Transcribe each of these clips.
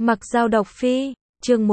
Mặc Dao độc phi, chương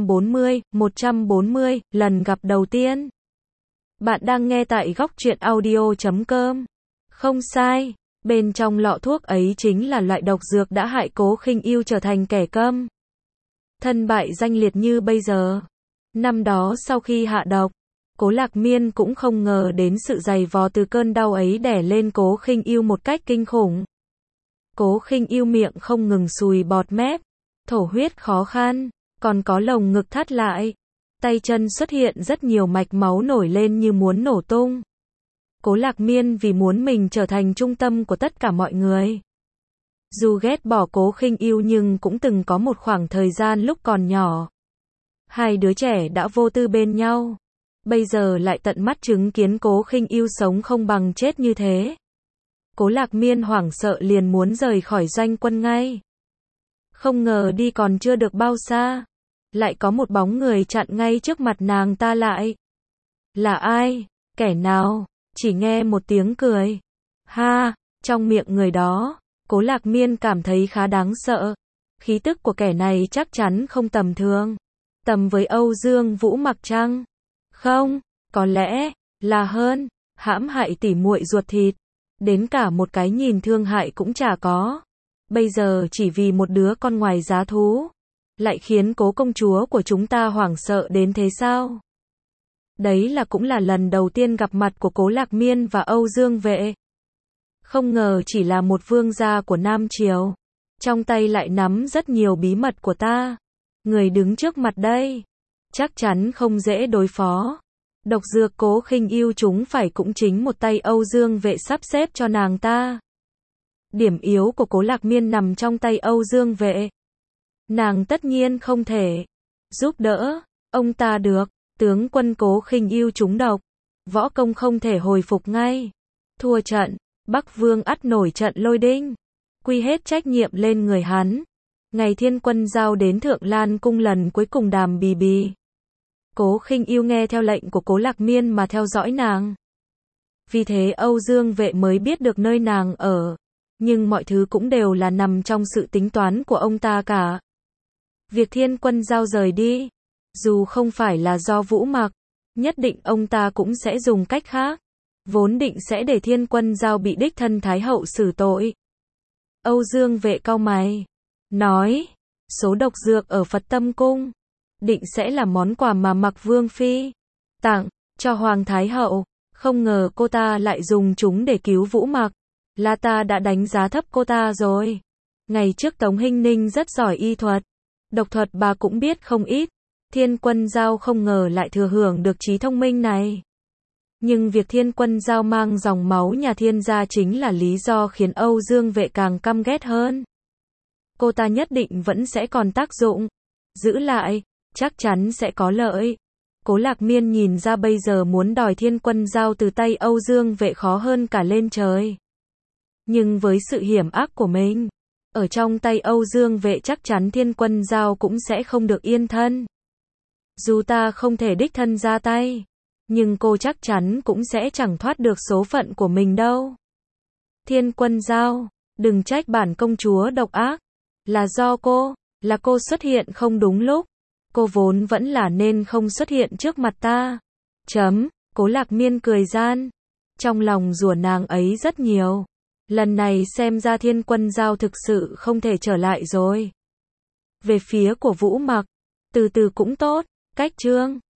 140, lần gặp đầu tiên. Bạn đang nghe tại góc truyện audio.com. Không sai, bên trong lọ thuốc ấy chính là loại độc dược đã hại Cố Khinh Yêu trở thành kẻ câm. Thân bại danh liệt như bây giờ. Năm đó sau khi hạ độc, Cố Lạc Miên cũng không ngờ đến sự dày vò từ cơn đau ấy đè lên Cố Khinh Yêu một cách kinh khủng. Cố Khinh Yêu miệng không ngừng sùi bọt mép, thổ huyết khó khăn, còn có lồng ngực thắt lại. Tay chân xuất hiện rất nhiều mạch máu nổi lên như muốn nổ tung. Cố Lạc Miên vì muốn mình trở thành trung tâm của tất cả mọi người. Dù ghét bỏ Cố Khinh Yêu nhưng cũng từng có một khoảng thời gian lúc còn nhỏ. Hai đứa trẻ đã vô tư bên nhau. Bây giờ lại tận mắt chứng kiến Cố Khinh Yêu sống không bằng chết như thế. Cố Lạc Miên hoảng sợ liền muốn rời khỏi doanh quân ngay. Không ngờ đi còn chưa được bao xa, lại có một bóng người chặn ngay trước mặt nàng ta lại. Là ai? Kẻ nào? Chỉ nghe một tiếng cười. Ha, trong miệng người đó, Cố Lạc Miên cảm thấy khá đáng sợ. Khí tức của kẻ này chắc chắn không tầm thường. Tầm với Âu Dương Vũ Mặc chăng? Không, có lẽ là hơn, hãm hại tỉ muội ruột thịt. Đến cả một cái nhìn thương hại cũng chả có. Bây giờ chỉ vì một đứa con ngoài giá thú, lại khiến Cố công chúa của chúng ta hoảng sợ đến thế sao? Đấy là cũng là lần đầu tiên gặp mặt của Cố Lạc Miên và Âu Dương Vệ. Không ngờ chỉ là một vương gia của Nam Triều, trong tay lại nắm rất nhiều bí mật của ta. Người đứng trước mặt đây, chắc chắn không dễ đối phó. Độc dược Cố Khinh Yêu chúng phải cũng chính một tay Âu Dương Vệ sắp xếp cho nàng ta. Điểm yếu của Cố Lạc Miên nằm trong tay Âu Dương Vệ. Nàng tất nhiên không thể giúp đỡ ông ta được. Tướng quân Cố Khinh Yêu trúng độc, võ công không thể hồi phục ngay. Thua trận, Bắc Vương ắt nổi trận lôi đinh, quy hết trách nhiệm lên người hắn. Ngày Thiên Quân giao đến Thượng Lan cung lần cuối cùng đàm bì bì. Cố Khinh Yêu nghe theo lệnh của Cố Lạc Miên mà theo dõi nàng. Vì thế Âu Dương Vệ mới biết được nơi nàng ở. Nhưng mọi thứ cũng đều là nằm trong sự tính toán của ông ta cả. Việc Thiên Quân giao rời đi, dù không phải là do Vũ Mặc, nhất định ông ta cũng sẽ dùng cách khác. Vốn định sẽ để Thiên Quân giao bị đích thân Thái hậu xử tội. Âu Dương Vệ cau mày, nói, số độc dược ở Phật Tâm Cung, định sẽ là món quà mà Mặc Vương Phi tặng cho Hoàng Thái hậu. Không ngờ cô ta lại dùng chúng để cứu Vũ Mặc. Là ta đã đánh giá thấp cô ta rồi. Ngày trước Tống Hinh Ninh rất giỏi y thuật, độc thuật bà cũng biết không ít. Thiên Quân giao không ngờ lại thừa hưởng được trí thông minh này. Nhưng việc Thiên Quân giao mang dòng máu nhà Thiên gia chính là lý do khiến Âu Dương Vệ càng căm ghét hơn. Cô ta nhất định vẫn sẽ còn tác dụng. Giữ lại, chắc chắn sẽ có lợi. Cố Lạc Miên nhìn ra bây giờ muốn đòi Thiên Quân giao từ tay Âu Dương Vệ khó hơn cả lên trời. Nhưng với sự hiểm ác của mình, ở trong tay Âu Dương Vệ chắc chắn Thiên Quân giao cũng sẽ không được yên thân. Dù ta không thể đích thân ra tay, nhưng cô chắc chắn cũng sẽ chẳng thoát được số phận của mình đâu. Thiên Quân giao, đừng trách bản công chúa độc ác. Là do cô, là cô xuất hiện không đúng lúc. Cô vốn vẫn là nên không xuất hiện trước mặt ta. Cố Lạc Miên cười gian. Trong lòng rủa nàng ấy rất nhiều. Lần này xem ra Thiên Quân giao thực sự không thể trở lại rồi. Về phía của Vũ Mặc, từ từ cũng tốt. Cách chương